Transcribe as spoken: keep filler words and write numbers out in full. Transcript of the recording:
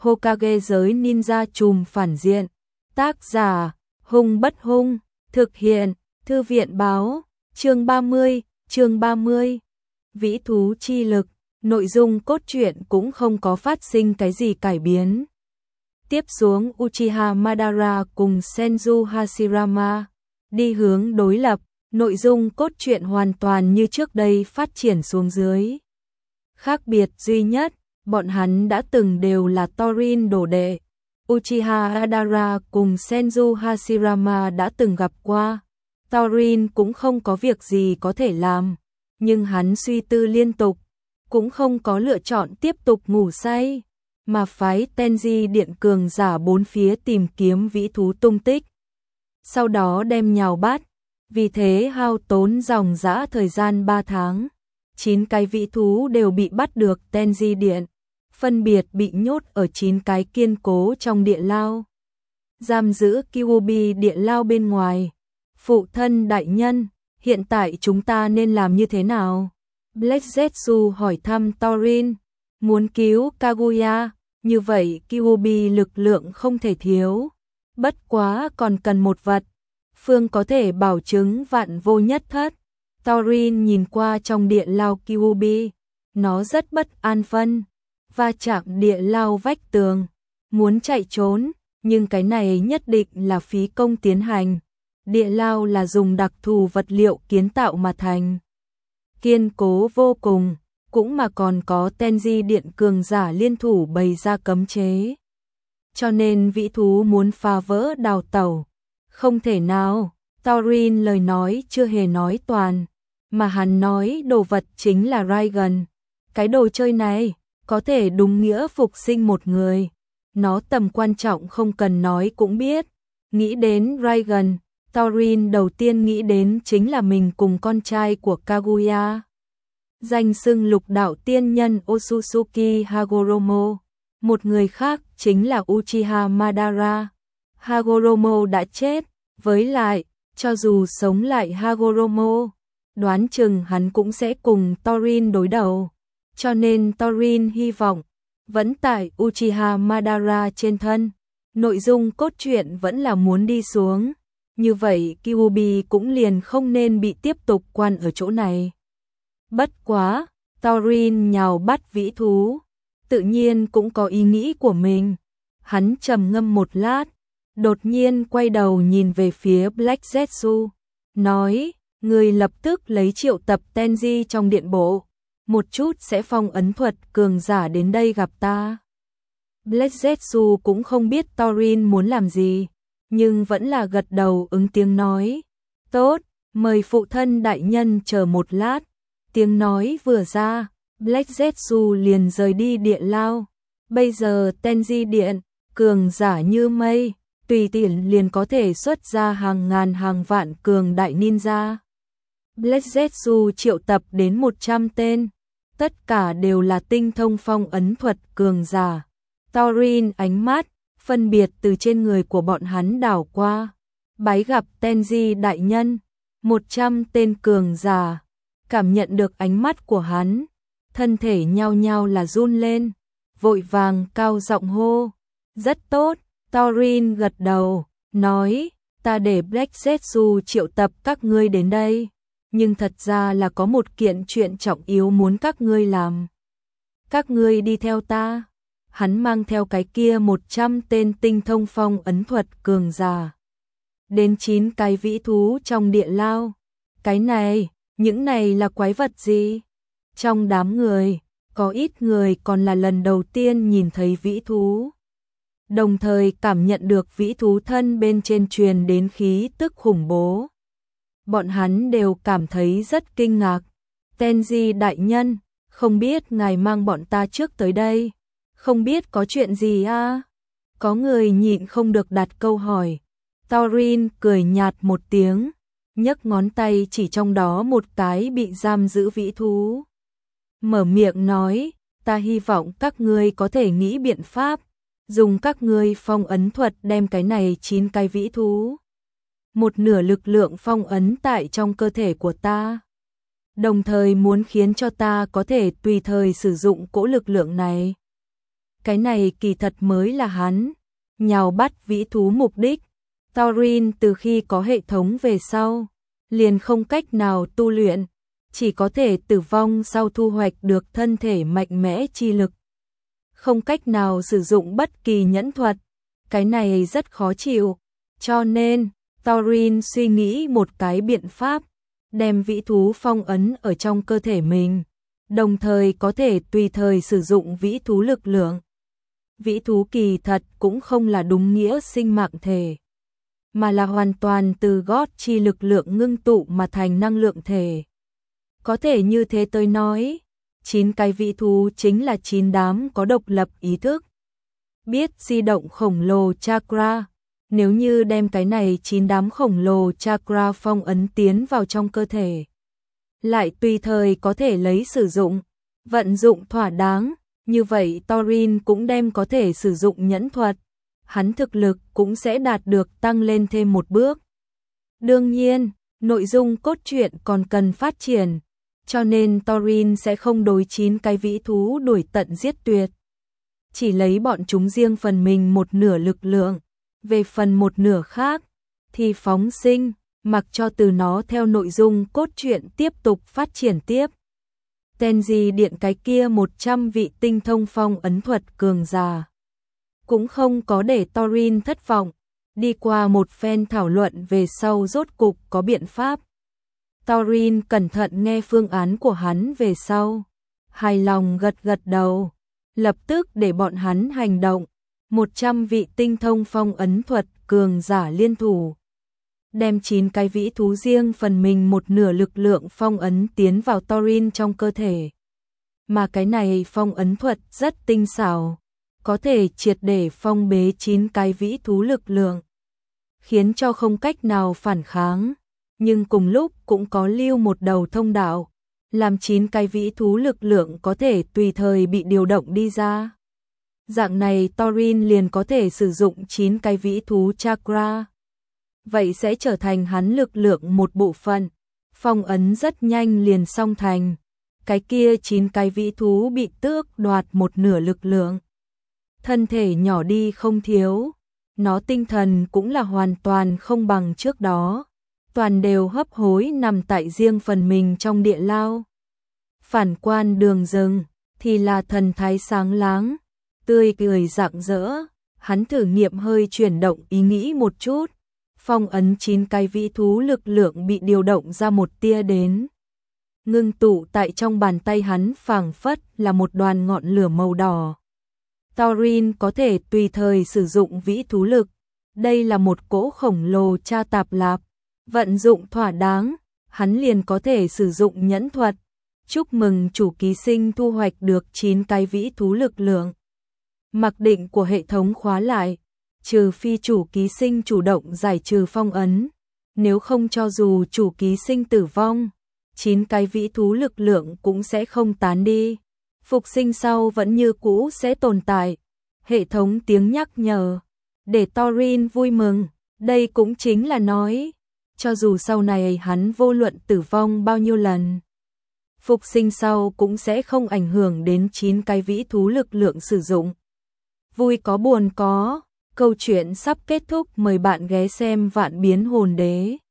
Hokage giới ninja trùm phản diện. Tác giả, Hung Bất Hung, thực hiện, Thư viện báo, chương ba mươi, chương ba mươi. Vĩ thú chi lực, nội dung cốt truyện cũng không có phát sinh cái gì cải biến. Tiếp xuống Uchiha Madara cùng Senju Hashirama đi hướng đối lập, nội dung cốt truyện hoàn toàn như trước đây phát triển xuống dưới. Khác biệt duy nhất, bọn hắn đã từng đều là Torin đồ đệ. Uchiha Madara cùng Senju Hashirama đã từng gặp qua. Torin cũng không có việc gì có thể làm, nhưng hắn suy tư liên tục, cũng không có lựa chọn tiếp tục ngủ say, mà phái Tenji điện cường giả bốn phía tìm kiếm vĩ thú tung tích. Sau đó đem nhào bắt, vì thế hao tốn dòng dã thời gian ba tháng. chín cái vĩ thú đều bị bắt được Tenji điện, phân biệt bị nhốt ở chín cái kiên cố trong địa lao. Giam giữ Kyuubi địa lao bên ngoài. Phụ thân đại nhân, hiện tại chúng ta nên làm như thế nào? Black Zetsu hỏi thăm Torin, muốn cứu Kaguya, như vậy Kyuubi lực lượng không thể thiếu. Bất quá còn cần một vật, phương có thể bảo chứng vạn vô nhất thất. Torin nhìn qua trong địa lao Kyuubi, nó rất bất an phân, va chạm địa lao vách tường, muốn chạy trốn, nhưng cái này nhất định là phí công tiến hành. Địa lao là dùng đặc thù vật liệu kiến tạo mà thành, kiên cố vô cùng, cũng mà còn có Tenji điện cường giả liên thủ bày ra cấm chế. Cho nên vĩ thú muốn phá vỡ đào tẩu, không thể nào. Torin lời nói chưa hề nói toàn, mà hắn nói đồ vật chính là Raigan. Cái đồ chơi này có thể đúng nghĩa phục sinh một người, nó tầm quan trọng không cần nói cũng biết. Nghĩ đến Raigan, Torin đầu tiên nghĩ đến chính là mình cùng con trai của Kaguya. Danh xưng lục đạo tiên nhân Otsutsuki Hagoromo. Một người khác chính là Uchiha Madara. Hagoromo đã chết, với lại, cho dù sống lại Hagoromo, đoán chừng hắn cũng sẽ cùng Torin đối đầu. Cho nên Torin hy vọng, vẫn tại Uchiha Madara trên thân. Nội dung cốt truyện vẫn là muốn đi xuống. Như vậy Kyuubi cũng liền không nên bị tiếp tục quan ở chỗ này. Bất quá, Torin nhào bắt vĩ thú, tự nhiên cũng có ý nghĩ của mình. Hắn trầm ngâm một lát, đột nhiên quay đầu nhìn về phía Black Zetsu, nói, người lập tức lấy triệu tập Tenji trong điện bộ, một chút sẽ phong ấn thuật cường giả đến đây gặp ta. Black Zetsu cũng không biết Torin muốn làm gì, nhưng vẫn là gật đầu ứng tiếng nói, tốt, mời phụ thân đại nhân chờ một lát. Tiếng nói vừa ra, Black Zetsu liền rời đi địa lao. Bây giờ Tenji điện, cường giả như mây, tùy tiện liền có thể xuất ra hàng ngàn hàng vạn cường đại ninja. Black Zetsu triệu tập đến một trăm tên, tất cả đều là tinh thông phong ấn thuật cường giả. Torin ánh mắt phân biệt từ trên người của bọn hắn đảo qua, bái gặp Tenji đại nhân. Một trăm tên cường giả cảm nhận được ánh mắt của hắn, thân thể nhao nhao là run lên, vội vàng cao giọng hô, rất tốt. Torin gật đầu, nói, ta để Black Zetsu triệu tập các ngươi đến đây, nhưng thật ra là có một kiện chuyện trọng yếu muốn các ngươi làm. Các ngươi đi theo ta. Hắn mang theo cái kia một trăm tên tinh thông phong ấn thuật cường giả. Đến chín cái vĩ thú trong địa lao. Cái này, những này là quái vật gì? Trong đám người, có ít người còn là lần đầu tiên nhìn thấy vĩ thú. Đồng thời cảm nhận được vĩ thú thân bên trên truyền đến khí tức khủng bố. Bọn hắn đều cảm thấy rất kinh ngạc. Tenji đại nhân, không biết ngài mang bọn ta trước tới đây. Không biết có chuyện gì à? Có người nhịn không được đặt câu hỏi. Torin cười nhạt một tiếng, nhấc ngón tay chỉ trong đó một cái bị giam giữ vĩ thú. Mở miệng nói, ta hy vọng các ngươi có thể nghĩ biện pháp, dùng các ngươi phong ấn thuật đem cái này chín cái vĩ thú. Một nửa lực lượng phong ấn tại trong cơ thể của ta. Đồng thời muốn khiến cho ta có thể tùy thời sử dụng cỗ lực lượng này. Cái này kỳ thật mới là hắn nhào bắt vĩ thú mục đích. Taurin từ khi có hệ thống về sau, liền không cách nào tu luyện, chỉ có thể tử vong sau thu hoạch được thân thể mạnh mẽ chi lực. Không cách nào sử dụng bất kỳ nhẫn thuật, cái này rất khó chịu, cho nên Taurin suy nghĩ một cái biện pháp, đem vĩ thú phong ấn ở trong cơ thể mình, đồng thời có thể tùy thời sử dụng vĩ thú lực lượng. Vĩ thú kỳ thật cũng không là đúng nghĩa sinh mạng thể, mà là hoàn toàn từ gót chi lực lượng ngưng tụ mà thành năng lượng thể. Có thể như thế tôi nói, chín cái vĩ thú chính là chín đám có độc lập ý thức, biết di động khổng lồ chakra. Nếu như đem cái này chín đám khổng lồ chakra phong ấn tiến vào trong cơ thể, lại tùy thời có thể lấy sử dụng, vận dụng thỏa đáng, như vậy Taurin cũng đem có thể sử dụng nhẫn thuật, hắn thực lực cũng sẽ đạt được tăng lên thêm một bước. Đương nhiên, nội dung cốt truyện còn cần phát triển, cho nên Taurin sẽ không đối chín cái vĩ thú đuổi tận giết tuyệt, chỉ lấy bọn chúng riêng phần mình một nửa lực lượng, về phần một nửa khác thì phóng sinh, mặc cho từ nó theo nội dung cốt truyện tiếp tục phát triển tiếp. Tenji điện cái kia một trăm vị tinh thông phong ấn thuật cường giả cũng không có để Taurin thất vọng, đi qua một phen thảo luận về sau rốt cục có biện pháp. Taurin cẩn thận nghe phương án của hắn về sau, hài lòng gật gật đầu, lập tức để bọn hắn hành động. một trăm vị tinh thông phong ấn thuật cường giả liên thủ, đem chín cái vĩ thú riêng phần mình một nửa lực lượng phong ấn tiến vào Taurin trong cơ thể. Mà cái này phong ấn thuật rất tinh xảo, có thể triệt để phong bế chín cái vĩ thú lực lượng, khiến cho không cách nào phản kháng, nhưng cùng lúc cũng có lưu một đầu thông đạo, làm chín cái vĩ thú lực lượng có thể tùy thời bị điều động đi ra. Dạng này Taurin liền có thể sử dụng chín cái vĩ thú chakra. Vậy sẽ trở thành hắn lực lượng một bộ phận. Phong ấn rất nhanh liền xong thành. Cái kia chín cái vĩ thú bị tước đoạt một nửa lực lượng. Thân thể nhỏ đi không thiếu. Nó tinh thần cũng là hoàn toàn không bằng trước đó. Toàn đều hấp hối nằm tại riêng phần mình trong địa lao. Phản quan Đường Rừng thì là thần thái sáng láng, tươi cười rạng rỡ, hắn thử nghiệm hơi chuyển động ý nghĩ một chút, phong ấn chín cái vĩ thú lực lượng bị điều động ra một tia đến. Ngưng tụ tại trong bàn tay hắn phảng phất là một đoàn ngọn lửa màu đỏ. Taurin có thể tùy thời sử dụng vĩ thú lực, đây là một cỗ khổng lồ cha tạp lạp, vận dụng thỏa đáng, hắn liền có thể sử dụng nhẫn thuật. Chúc mừng chủ ký sinh thu hoạch được chín cái vĩ thú lực lượng. Mặc định của hệ thống khóa lại, trừ phi chủ ký sinh chủ động giải trừ phong ấn, nếu không cho dù chủ ký sinh tử vong, chín cái vĩ thú lực lượng cũng sẽ không tán đi, phục sinh sau vẫn như cũ sẽ tồn tại. Hệ thống tiếng nhắc nhở, để Taurin vui mừng, đây cũng chính là nói, cho dù sau này hắn vô luận tử vong bao nhiêu lần, phục sinh sau cũng sẽ không ảnh hưởng đến chín cái vĩ thú lực lượng sử dụng. Vui có buồn có, câu chuyện sắp kết thúc, mời bạn ghé xem Vạn Biến Hồn Đế.